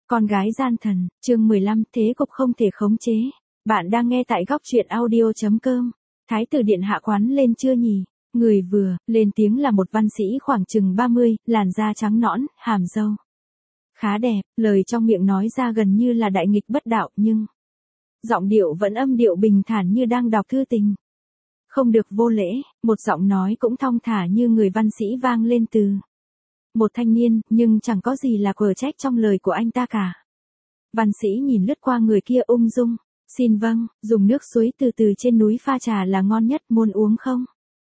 Con gái gian thần, chương 15, thế cục không thể khống chế. Bạn đang nghe tại góc truyện audio.com. Thái tử điện hạ quán lên chưa nhỉ? Người vừa lên tiếng là một văn sĩ khoảng chừng 30, làn da trắng nõn, hàm râu khá đẹp, lời trong miệng nói ra gần như là đại nghịch bất đạo, nhưng giọng điệu vẫn âm điệu bình thản như đang đọc thư tình. Không được vô lễ, một giọng nói cũng thong thả như người văn sĩ vang lên từ một thanh niên, nhưng chẳng có gì là quở trách trong lời của anh ta cả. Văn sĩ nhìn lướt qua người kia ung dung, xin vâng, dùng nước suối từ từ trên núi pha trà là ngon nhất, muốn uống không?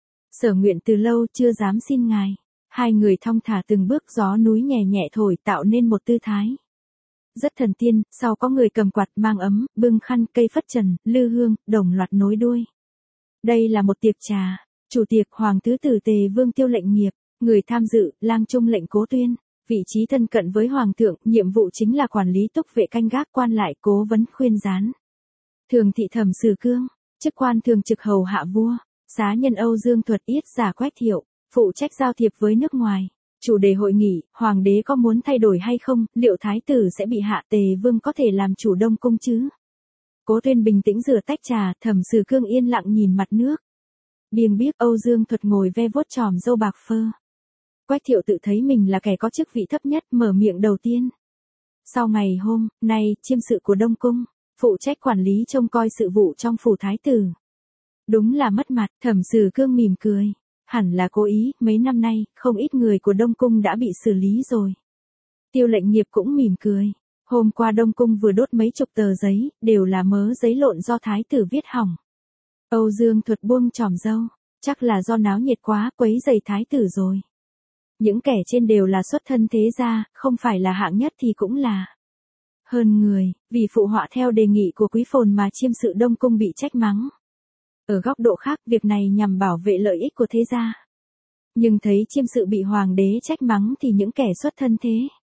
Sở nguyện từ lâu chưa dám xin ngài. Hai người thong thả từng bước, gió núi nhẹ nhẹ thổi tạo nên một tư thái rất thần tiên, sau có người cầm quạt mang ấm, bưng khăn, cây phất trần, lư hương, đồng loạt nối đuôi. Đây là một tiệc trà, chủ tiệc Hoàng thứ tử Tề Vương Tiêu Lệnh Nghiệp, người tham dự, lang trung lệnh Cố Tuyên, vị trí thân cận với Hoàng thượng, nhiệm vụ chính là quản lý túc vệ canh gác, quan lại cố vấn khuyên gián. Thường thị Thẩm Sử Cương, chức quan thường trực hầu hạ vua, xá nhân Âu Dương Thuật Yết giả Quách Thiệu, phụ trách giao thiệp với nước ngoài. Chủ đề hội nghị, Hoàng đế có muốn thay đổi hay không, liệu Thái tử sẽ bị hạ, Tề Vương có thể làm chủ Đông Cung chứ? Cố Tuyên bình tĩnh rửa tách trà, Thẩm Sử Cương yên lặng nhìn mặt nước. Biêng biếc Âu Dương Thuật ngồi ve vuốt chòm râu bạc phơ. Quách Thiệu tự thấy mình là kẻ có chức vị thấp nhất, mở miệng đầu tiên. Sau ngày hôm nay, chiêm sự của Đông Cung, phụ trách quản lý trông coi sự vụ trong phủ Thái tử. Đúng là mất mặt, Thẩm Sử Cương mỉm cười. Hẳn là cố ý, mấy năm nay, không ít người của Đông Cung đã bị xử lý rồi. Tiêu Lệnh Nghiệp cũng mỉm cười. Hôm qua Đông Cung vừa đốt mấy chục tờ giấy, đều là mớ giấy lộn do Thái tử viết hỏng. Âu Dương Thuật buông chòm râu, chắc là do náo nhiệt quá, quấy rầy Thái tử rồi. Những kẻ trên đều là xuất thân thế gia, không phải là hạng nhất thì cũng là hơn người, vì phụ họa theo đề nghị của Quý Phồn mà chiêm sự Đông Cung bị trách mắng. Ở góc độ khác, việc này nhằm bảo vệ lợi ích của thế gia. Nhưng thấy chiêm sự bị hoàng đế trách mắng thì những kẻ xuất thân thế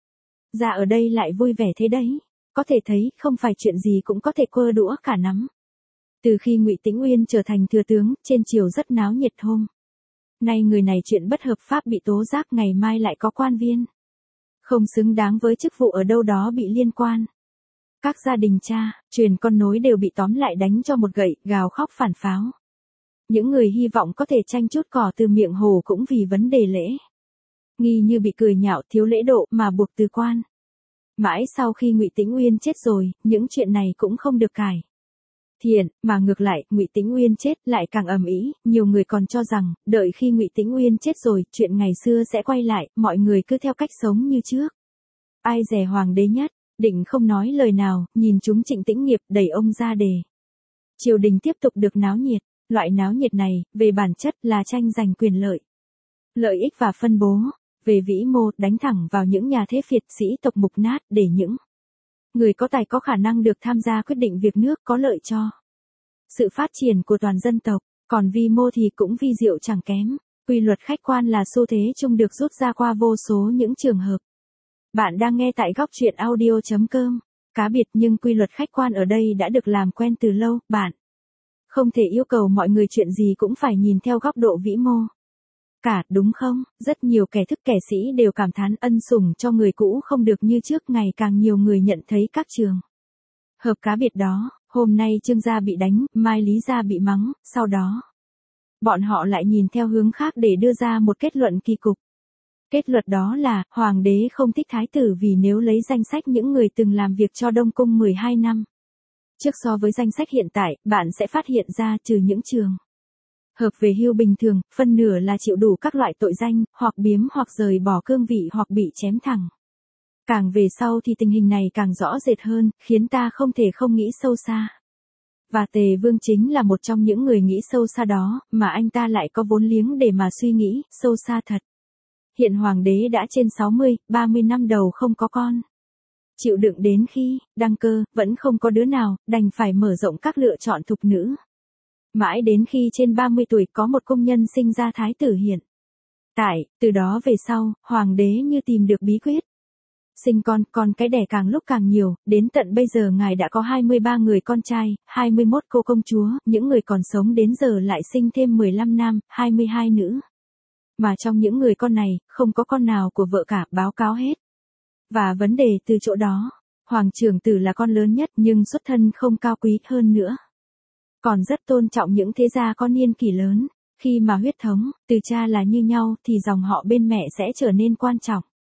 gia ở đây lại vui vẻ thế đấy. Có thể thấy, không phải chuyện gì cũng có thể quơ đũa cả nắm. Từ khi Ngụy Tĩnh Uyên trở thành thừa tướng, trên triều rất náo nhiệt hôm nay người này chuyện bất hợp pháp bị tố giác, ngày mai lại có quan viên không xứng đáng với chức vụ ở đâu đó bị liên quan. Các gia đình cha, truyền con nối đều bị tóm lại đánh cho một gậy, gào khóc phản pháo. Những người hy vọng có thể tranh chút cỏ từ miệng hồ cũng vì vấn đề lễ nghi như bị cười nhạo, thiếu lễ độ mà buộc từ quan. Mãi sau khi Ngụy Tĩnh Uyên chết rồi, những chuyện này cũng không được cải thiện, mà ngược lại, Ngụy Tĩnh Uyên chết lại càng ầm ĩ. Nhiều người còn cho rằng, đợi khi Ngụy Tĩnh Uyên chết rồi, chuyện ngày xưa sẽ quay lại, mọi người cứ theo cách sống như trước. Ai dè hoàng đế nhất, định không nói lời nào, nhìn chúng Trịnh Tĩnh Nghiệp đẩy ông ra đề. Triều đình tiếp tục được náo nhiệt. Loại náo nhiệt này, về bản chất là tranh giành quyền lợi, lợi ích và phân bố. Về vĩ mô, đánh thẳng vào những nhà thế phiệt, sĩ tộc mục nát, để những người có tài có khả năng được tham gia quyết định việc nước có lợi cho sự phát triển của toàn dân tộc. Còn vi mô thì cũng vi diệu chẳng kém. Quy luật khách quan là xu thế chung được rút ra qua vô số những trường hợp. Bạn đang nghe tại góc truyện audio.com. Cá biệt nhưng quy luật khách quan ở đây đã được làm quen từ lâu. Bạn không thể yêu cầu mọi người chuyện gì cũng phải nhìn theo góc độ vĩ mô cả, đúng không? Rất nhiều kẻ thức kẻ sĩ đều cảm thán ân sủng cho người cũ không được như trước, ngày càng nhiều người nhận thấy các trường hợp cá biệt đó. Hôm nay Trương gia bị đánh, mai Lý gia bị mắng, sau đó bọn họ lại nhìn theo hướng khác để đưa ra một kết luận kỳ cục. Kết luận đó là, hoàng đế không thích thái tử vì nếu lấy danh sách những người từng làm việc cho Đông Cung 12 năm trước so với danh sách hiện tại, bạn sẽ phát hiện ra trừ những trường hợp về hưu bình thường, phân nửa là chịu đủ các loại tội danh, hoặc biếm hoặc rời bỏ cương vị hoặc bị chém thẳng. Càng về sau thì tình hình này càng rõ rệt hơn, khiến ta không thể không nghĩ sâu xa. Và Tề Vương chính là một trong những người nghĩ sâu xa đó, mà anh ta lại có vốn liếng để mà suy nghĩ, sâu xa thật. Hiện hoàng đế đã trên 60, 30 năm đầu không có con. Chịu đựng đến khi đăng cơ, vẫn không có đứa nào, đành phải mở rộng các lựa chọn thục nữ. Mãi đến khi trên 30 tuổi có một công nhân sinh ra thái tử hiện tại, từ đó về sau, hoàng đế như tìm được bí quyết. Sinh con cái đẻ càng lúc càng nhiều, đến tận bây giờ ngài đã có 23 người con trai, 21 cô công chúa, những người còn sống đến giờ lại sinh thêm 15 nam, 22 nữ. Mà trong những người con này, không có con nào của vợ cả, báo cáo hết. Và vấn đề từ chỗ đó, Hoàng trưởng tử là con lớn nhất nhưng xuất thân không cao quý hơn nữa. Còn rất tôn trọng những thế gia có niên kỷ lớn. Khi mà huyết thống, từ cha là như nhau thì dòng họ bên mẹ sẽ trở nên quan trọng.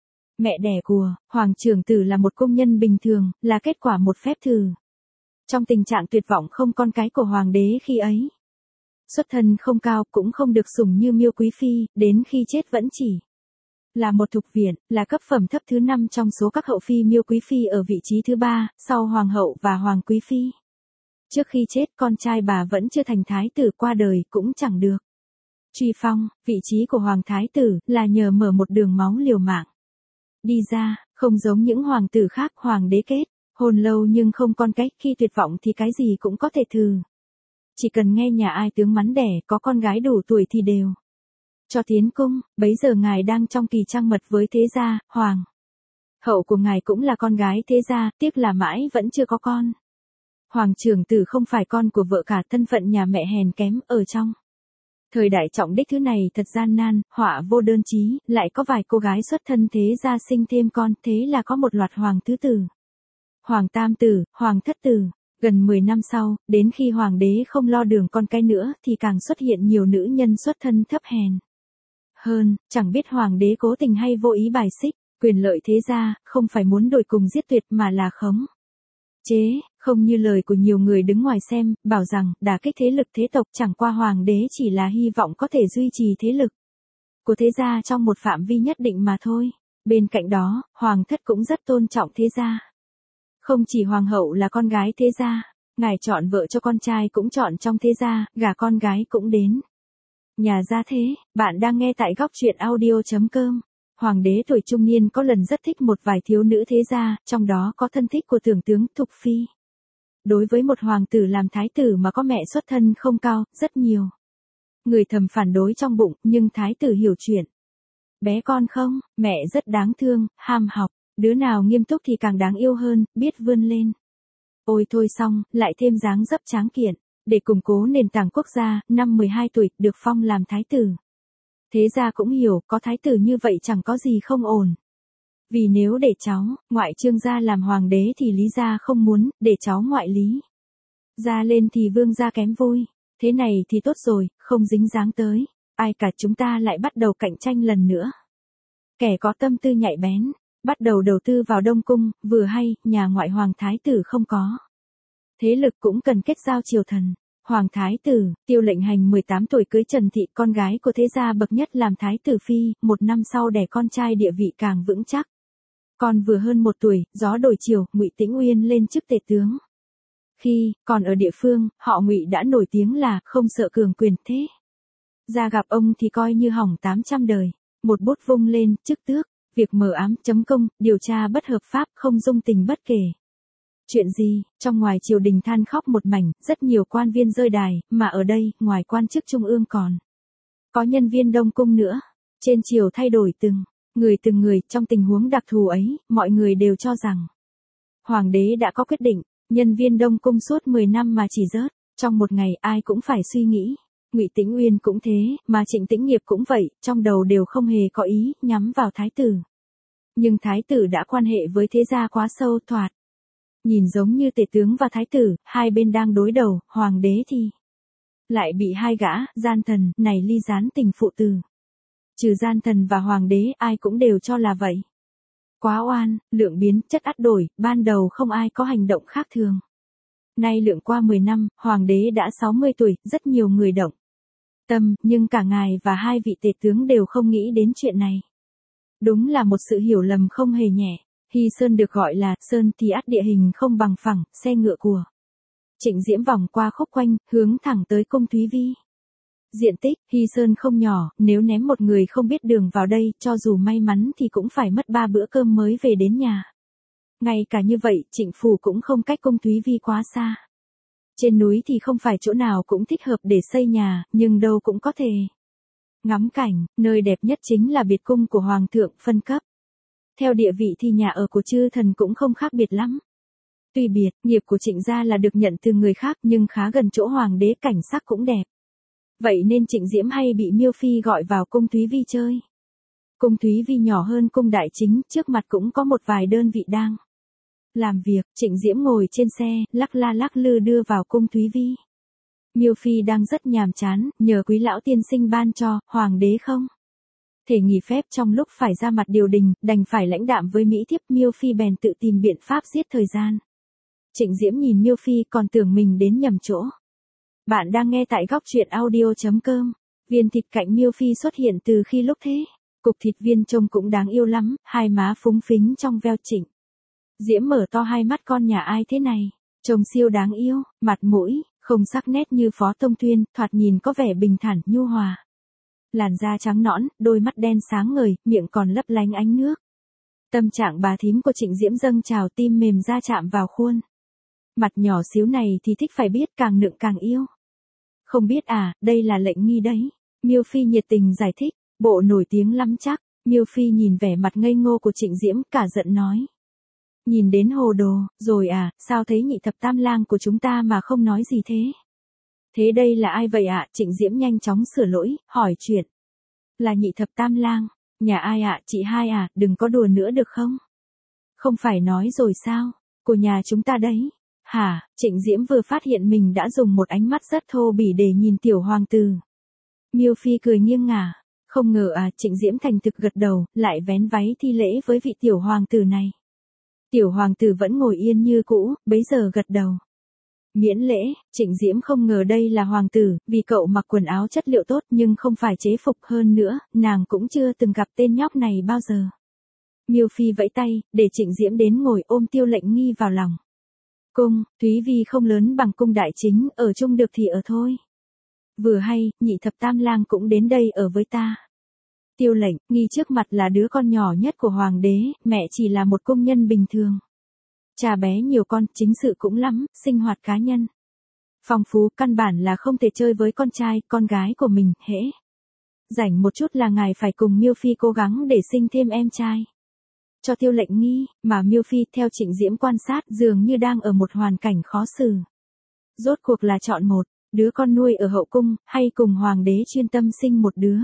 Mẹ đẻ của Hoàng trưởng tử là một công nhân bình thường, là kết quả một phép thử. Trong tình trạng tuyệt vọng không con cái của hoàng đế khi ấy. Xuất thân không cao cũng không được sủng như Miêu Quý Phi, đến khi chết vẫn chỉ là một thục viện, là cấp phẩm thấp thứ 5 trong số các hậu phi. Miêu Quý Phi ở vị trí thứ 3, sau Hoàng hậu và Hoàng Quý Phi. Trước khi chết con trai bà vẫn chưa thành thái tử, qua đời cũng chẳng được truy phong. Vị trí của Hoàng thái tử là nhờ mở một đường máu liều mạng đi ra, không giống những hoàng tử khác. Hoàng đế kết hôn lâu nhưng không con cái, khi tuyệt vọng thì cái gì cũng có thể thử. Chỉ cần nghe nhà ai tướng mắn đẻ, có con gái đủ tuổi thì đều cho tiến cung. Bấy giờ ngài đang trong kỳ trăng mật với thế gia. Hoàng hậu của ngài cũng là con gái thế gia, tiếc là mãi vẫn chưa có con. Hoàng trưởng tử không phải con của vợ cả, thân phận nhà mẹ hèn kém. Ở trong thời đại trọng đích thứ này thật gian nan, họa vô đơn chí, lại có vài cô gái xuất thân thế gia sinh thêm con, thế là có một loạt hoàng tứ tử, hoàng tam tử, hoàng thất tử. Gần 10 năm sau, đến khi hoàng đế không lo đường con cái nữa thì càng xuất hiện nhiều nữ nhân xuất thân thấp hèn hơn, chẳng biết hoàng đế cố tình hay vô ý bài xích quyền lợi thế gia, không phải muốn đổi cùng giết tuyệt mà là khống chế, không như lời của nhiều người đứng ngoài xem, bảo rằng đả kích thế lực thế tộc. Chẳng qua hoàng đế chỉ là hy vọng có thể duy trì thế lực của thế gia trong một phạm vi nhất định mà thôi. Bên cạnh đó, hoàng thất cũng rất tôn trọng thế gia. Không chỉ hoàng hậu là con gái thế gia, ngài chọn vợ cho con trai cũng chọn trong thế gia, gả con gái cũng đến nhà gia thế. Bạn đang nghe tại góc truyện audio.com. Hoàng đế tuổi trung niên có lần rất thích một vài thiếu nữ thế gia, trong đó có thân thích của tưởng tướng Thục Phi. Đối với một hoàng tử làm thái tử mà có mẹ xuất thân không cao, rất nhiều người thầm phản đối trong bụng, nhưng thái tử hiểu chuyện. Bé con không, mẹ rất đáng thương, ham học, đứa nào nghiêm túc thì càng đáng yêu hơn, biết vươn lên. Ôi thôi xong, lại thêm dáng dấp tráng kiện, để củng cố nền tảng quốc gia. Năm 12 tuổi, được phong làm thái tử. Thế gia cũng hiểu, có thái tử như vậy chẳng có gì không ổn. Vì nếu để cháu ngoại Trương gia làm hoàng đế thì Lý gia không muốn, để cháu ngoại Lý gia lên thì Vương gia kém vui. Thế này thì tốt rồi, không dính dáng tới ai cả, chúng ta lại bắt đầu cạnh tranh lần nữa. Kẻ có tâm tư nhạy bén, bắt đầu đầu tư vào Đông Cung, vừa hay, nhà ngoại hoàng thái tử không có thế lực cũng cần kết giao triều thần. Hoàng thái tử, Tiêu Lệnh Hành 18 tuổi cưới Trần Thị, con gái của thế gia bậc nhất làm thái tử phi, 1 năm sau đẻ con trai, địa vị càng vững chắc. Con vừa hơn 1 tuổi, gió đổi chiều, Ngụy Tĩnh Uyên lên chức tể tướng. Khi còn ở địa phương, họ Ngụy đã nổi tiếng là không sợ cường quyền, thế ra gặp ông thì coi như hỏng 800 đời. Một bút vung lên, chức tước, việc mờ ám.com, điều tra bất hợp pháp, không dung tình bất kể chuyện gì. Trong ngoài triều đình than khóc một mảnh, rất nhiều quan viên rơi đài, mà ở đây, ngoài quan chức trung ương còn có nhân viên Đông Cung nữa. Trên triều thay đổi từng người, trong tình huống đặc thù ấy, mọi người đều cho rằng hoàng đế đã có quyết định. Nhân viên Đông Cung suốt 10 năm mà chỉ rớt trong một ngày, ai cũng phải suy nghĩ. Ngụy Tĩnh Uyên cũng thế, mà Trịnh Tĩnh Nghiệp cũng vậy, trong đầu đều không hề có ý nhắm vào thái tử. Nhưng thái tử đã quan hệ với thế gia quá sâu, thoạt nhìn giống như tể tướng và thái tử, hai bên đang đối đầu, hoàng đế thì lại bị hai gã gian thần này ly gián tình phụ tử. Trừ gian thần và hoàng đế, ai cũng đều cho là vậy. Quá oan, lượng biến, chất ắt đổi, ban đầu không ai có hành động khác thường. Nay lượng qua 10 năm, hoàng đế đã 60 tuổi, rất nhiều người động tâm, nhưng cả ngài và hai vị tể tướng đều không nghĩ đến chuyện này. Đúng là một sự hiểu lầm không hề nhẹ. Hy Sơn được gọi là Sơn thì ắt địa hình không bằng phẳng, xe ngựa của Trịnh Diễm vòng qua khúc quanh, hướng thẳng tới cung Thúy Vi. Diện tích, Hy Sơn không nhỏ, nếu ném một người không biết đường vào đây, cho dù may mắn thì cũng phải mất 3 bữa cơm mới về đến nhà. Ngay cả như vậy, Trịnh phủ cũng không cách cung Thúy Vi quá xa. Trên núi thì không phải chỗ nào cũng thích hợp để xây nhà, nhưng đâu cũng có thể ngắm cảnh. Nơi đẹp nhất chính là biệt cung của hoàng thượng, phân cấp theo địa vị thì nhà ở của chư thần cũng không khác biệt lắm. Tuy biệt, nghiệp của Trịnh gia là được nhận từ người khác, nhưng khá gần chỗ hoàng đế, cảnh sắc cũng đẹp. Vậy nên Trịnh Diễm hay bị Miêu Phi gọi vào cung Thúy Vi chơi. Cung Thúy Vi nhỏ hơn cung Đại Chính, trước mặt cũng có một vài đơn vị đang Làm việc, Trịnh Diễm ngồi trên xe, lắc la lắc lư đưa vào cung Thúy Vi. Miêu Phi đang rất nhàm chán, nhờ quý lão tiên sinh ban cho, hoàng đế không thể nghỉ phép trong lúc phải ra mặt điều đình, đành phải lãnh đạm với Mỹ thiếp. Miêu Phi bèn tự tìm biện pháp giết thời gian. Trịnh Diễm nhìn Miêu Phi còn tưởng mình đến nhầm chỗ. Bạn đang nghe tại góc truyện audio.com. Viên thịt cạnh Miêu Phi xuất hiện từ khi lúc thế. Cục thịt viên trông cũng đáng yêu lắm, hai má phúng phính trong veo. Trịnh Diễm mở to hai mắt, con nhà ai thế này? Trông siêu đáng yêu, mặt mũi không sắc nét như Phó Tông Thuyên, thoạt nhìn có vẻ bình thản, nhu hòa. Làn da trắng nõn, đôi mắt đen sáng ngời, miệng còn lấp lánh ánh nước. Tâm trạng bà thím của Trịnh Diễm dâng trào, tim mềm ra chạm vào khuôn. Mặt nhỏ xíu này thì thích phải biết, càng nựng càng yêu. Không biết à, đây là lệnh nghi đấy. Miêu Phi nhiệt tình giải thích, bộ nổi tiếng lắm chắc. Miêu Phi nhìn vẻ mặt ngây ngô của Trịnh Diễm, cả giận nói. Nhìn đến hồ đồ, rồi à, sao thấy nhị thập tam lang của chúng ta mà không nói gì thế? Thế đây là ai vậy ạ? Trịnh Diễm nhanh chóng sửa lỗi, hỏi chuyện. Là nhị thập tam lang, nhà ai ạ? Chị hai à, đừng có đùa nữa được không? Không phải nói rồi sao, của nhà chúng ta đấy. Hả? Trịnh Diễm vừa phát hiện mình đã dùng một ánh mắt rất thô bỉ để nhìn tiểu hoàng tử. Miêu Phi cười nghiêng ngả. Không ngờ à, Trịnh Diễm thành thực gật đầu, lại vén váy thi lễ với vị tiểu hoàng tử này. Tiểu hoàng tử vẫn ngồi yên như cũ, bấy giờ gật đầu. Miễn lễ. Trịnh Diễm không ngờ đây là hoàng tử, vì cậu mặc quần áo chất liệu tốt nhưng không phải chế phục, hơn nữa, nàng cũng chưa từng gặp tên nhóc này bao giờ. Miêu Phi vẫy tay, để Trịnh Diễm đến ngồi, ôm Tiêu Lệnh Nghi vào lòng. Cung, Thúy Vi không lớn bằng cung đại chính, ở chung được thì ở thôi. Vừa hay, nhị thập tam lang cũng đến đây ở với ta. Tiêu Lệnh Nghi trước mặt là đứa con nhỏ nhất của hoàng đế, mẹ chỉ là một công nhân bình thường. Cha bé nhiều con, chính sự cũng lắm, sinh hoạt cá nhân phong phú, căn bản là không thể chơi với con trai, con gái của mình. Hễ rảnh một chút là ngài phải cùng Miêu Phi cố gắng để sinh thêm em trai cho Tiêu Lệnh Nghi, mà Miêu Phi theo Trịnh Diễm quan sát dường như đang ở một hoàn cảnh khó xử. Rốt cuộc là chọn một đứa con nuôi ở hậu cung, hay cùng hoàng đế chuyên tâm sinh một đứa?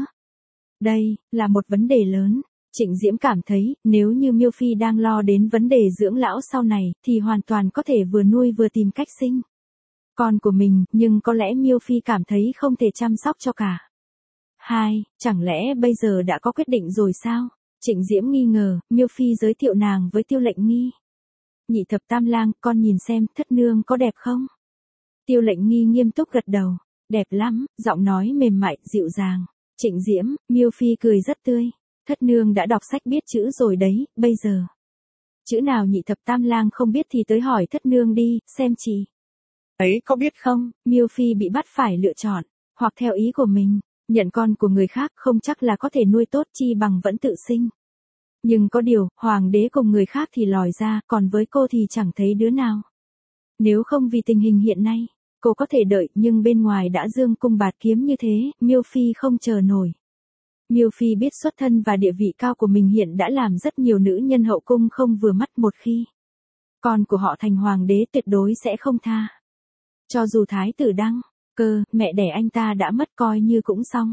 Đây là một vấn đề lớn. Trịnh Diễm cảm thấy, nếu như Miêu Phi đang lo đến vấn đề dưỡng lão sau này, thì hoàn toàn có thể vừa nuôi vừa tìm cách sinh con của mình, nhưng có lẽ Miêu Phi cảm thấy không thể chăm sóc cho cả hai. Chẳng lẽ bây giờ đã có quyết định rồi sao? Trịnh Diễm nghi ngờ. Miêu Phi giới thiệu nàng với Tiêu Lệnh Nghi. Nhị thập tam lang, con nhìn xem, thất nương có đẹp không? Tiêu Lệnh Nghi nghiêm túc gật đầu. Đẹp lắm, giọng nói mềm mại, dịu dàng. Trịnh Diễm, Miêu Phi cười rất tươi. Thất nương đã đọc sách biết chữ rồi đấy, bây giờ chữ nào nhị thập tam lang không biết thì tới hỏi thất nương đi, xem chị ấy có biết không? Miêu Phi bị bắt phải lựa chọn, hoặc theo ý của mình, nhận con của người khác không chắc là có thể nuôi tốt, chi bằng vẫn tự sinh. Nhưng có điều, hoàng đế cùng người khác thì lòi ra, còn với cô thì chẳng thấy đứa nào. Nếu không vì tình hình hiện nay, cô có thể đợi, nhưng bên ngoài đã dương cung bạt kiếm như thế, Miêu Phi không chờ nổi. Miêu Phi biết xuất thân và địa vị cao của mình hiện đã làm rất nhiều nữ nhân hậu cung không vừa mắt, một khi con của họ thành hoàng đế tuyệt đối sẽ không tha. Cho dù thái tử Đăng Cơ, mẹ đẻ anh ta đã mất, coi như cũng xong.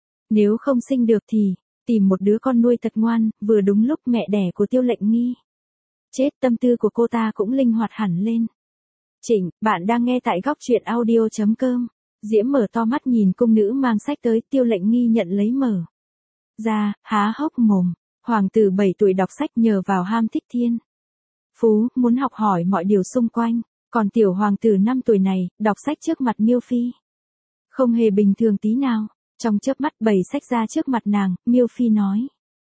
Nếu không sinh được thì tìm một đứa con nuôi thật ngoan, vừa đúng lúc mẹ đẻ của Tiêu Lệnh Nghi chết, tâm tư của cô ta cũng linh hoạt hẳn lên. Trịnh, bạn đang nghe tại góc truyện audio.com. Diễm mở to mắt nhìn cung nữ mang sách tới, Tiêu Lệnh Nghi nhận lấy mở ra, há hốc mồm. Hoàng tử 7 tuổi đọc sách nhờ vào ham thích thiên phú, muốn học hỏi mọi điều xung quanh. Còn tiểu hoàng tử 5 tuổi này, đọc sách trước mặt Miêu Phi không hề bình thường tí nào. Trong chớp mắt bày sách ra trước mặt nàng, Miêu Phi nói.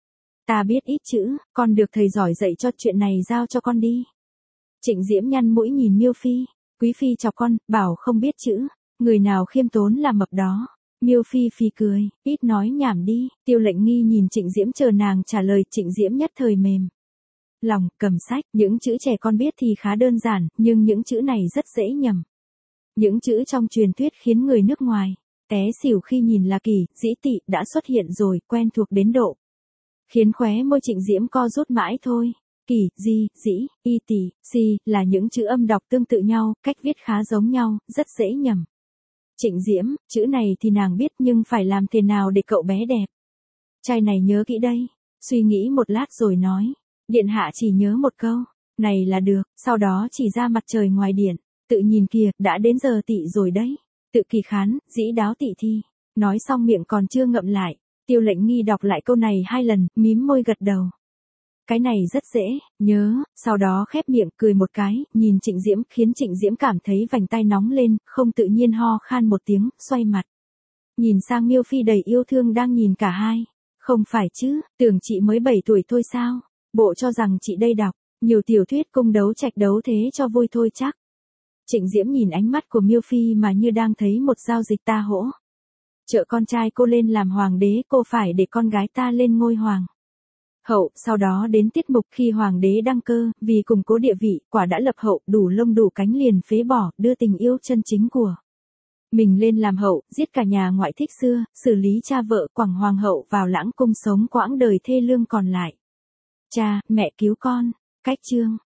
Ta biết ít chữ, con được thầy giỏi dạy cho, chuyện này giao cho con đi. Trịnh Diễm nhăn mũi nhìn Miêu Phi. Quý Phi chọc con, bảo không biết chữ. Người nào khiêm tốn là mập đó. Miêu Phi phì cười, ít nói nhảm đi. Tiêu Lệnh Nghi nhìn Trịnh Diễm chờ nàng trả lời. Trịnh Diễm nhất thời mềm lòng, cầm sách. Những chữ trẻ con biết thì khá đơn giản, nhưng những chữ này rất dễ nhầm. Những chữ trong truyền thuyết khiến người nước ngoài té xỉu khi nhìn là kỳ, dĩ tị đã xuất hiện rồi, quen thuộc đến độ khiến khóe môi Trịnh Diễm co rút mãi thôi. Kỳ, di, dĩ, y tỳ, si là những chữ âm đọc tương tự nhau, cách viết khá giống nhau, rất dễ nhầm. Trịnh Diễm, chữ này thì nàng biết, nhưng phải làm thế nào để cậu bé đẹp trai này nhớ kỹ đây. Suy nghĩ một lát rồi nói. Điện hạ chỉ nhớ một câu. Này là được, sau đó chỉ ra mặt trời ngoài điện. Tự nhìn kìa, đã đến giờ tị rồi đấy. Tự kỳ khán, dĩ đáo tị thi. Nói xong miệng còn chưa ngậm lại. Tiêu Lệnh Nghi đọc lại câu này 2 lần, mím môi gật đầu. Cái này rất dễ, nhớ, sau đó khép miệng cười một cái, nhìn Trịnh Diễm, khiến Trịnh Diễm cảm thấy vành tai nóng lên, không tự nhiên ho khan một tiếng, xoay mặt. Nhìn sang Miêu Phi đầy yêu thương đang nhìn cả hai. Không phải chứ, tưởng chị mới 7 tuổi thôi sao? Bộ cho rằng chị đây đọc nhiều tiểu thuyết cung đấu trạch đấu thế cho vui thôi chắc. Trịnh Diễm nhìn ánh mắt của Miêu Phi mà như đang thấy một giao dịch ta hỗ. Trợ con trai cô lên làm hoàng đế, cô phải để con gái ta lên ngôi hoàng hậu, sau đó đến tiết mục khi hoàng đế đăng cơ, vì củng cố địa vị, quả đã lập hậu, đủ lông đủ cánh liền phế bỏ, đưa tình yêu chân chính của mình lên làm hậu, giết cả nhà ngoại thích xưa, xử lý cha vợ, quẳng hoàng hậu vào lãng cung sống quãng đời thê lương còn lại. Cha, mẹ cứu con. Cách chương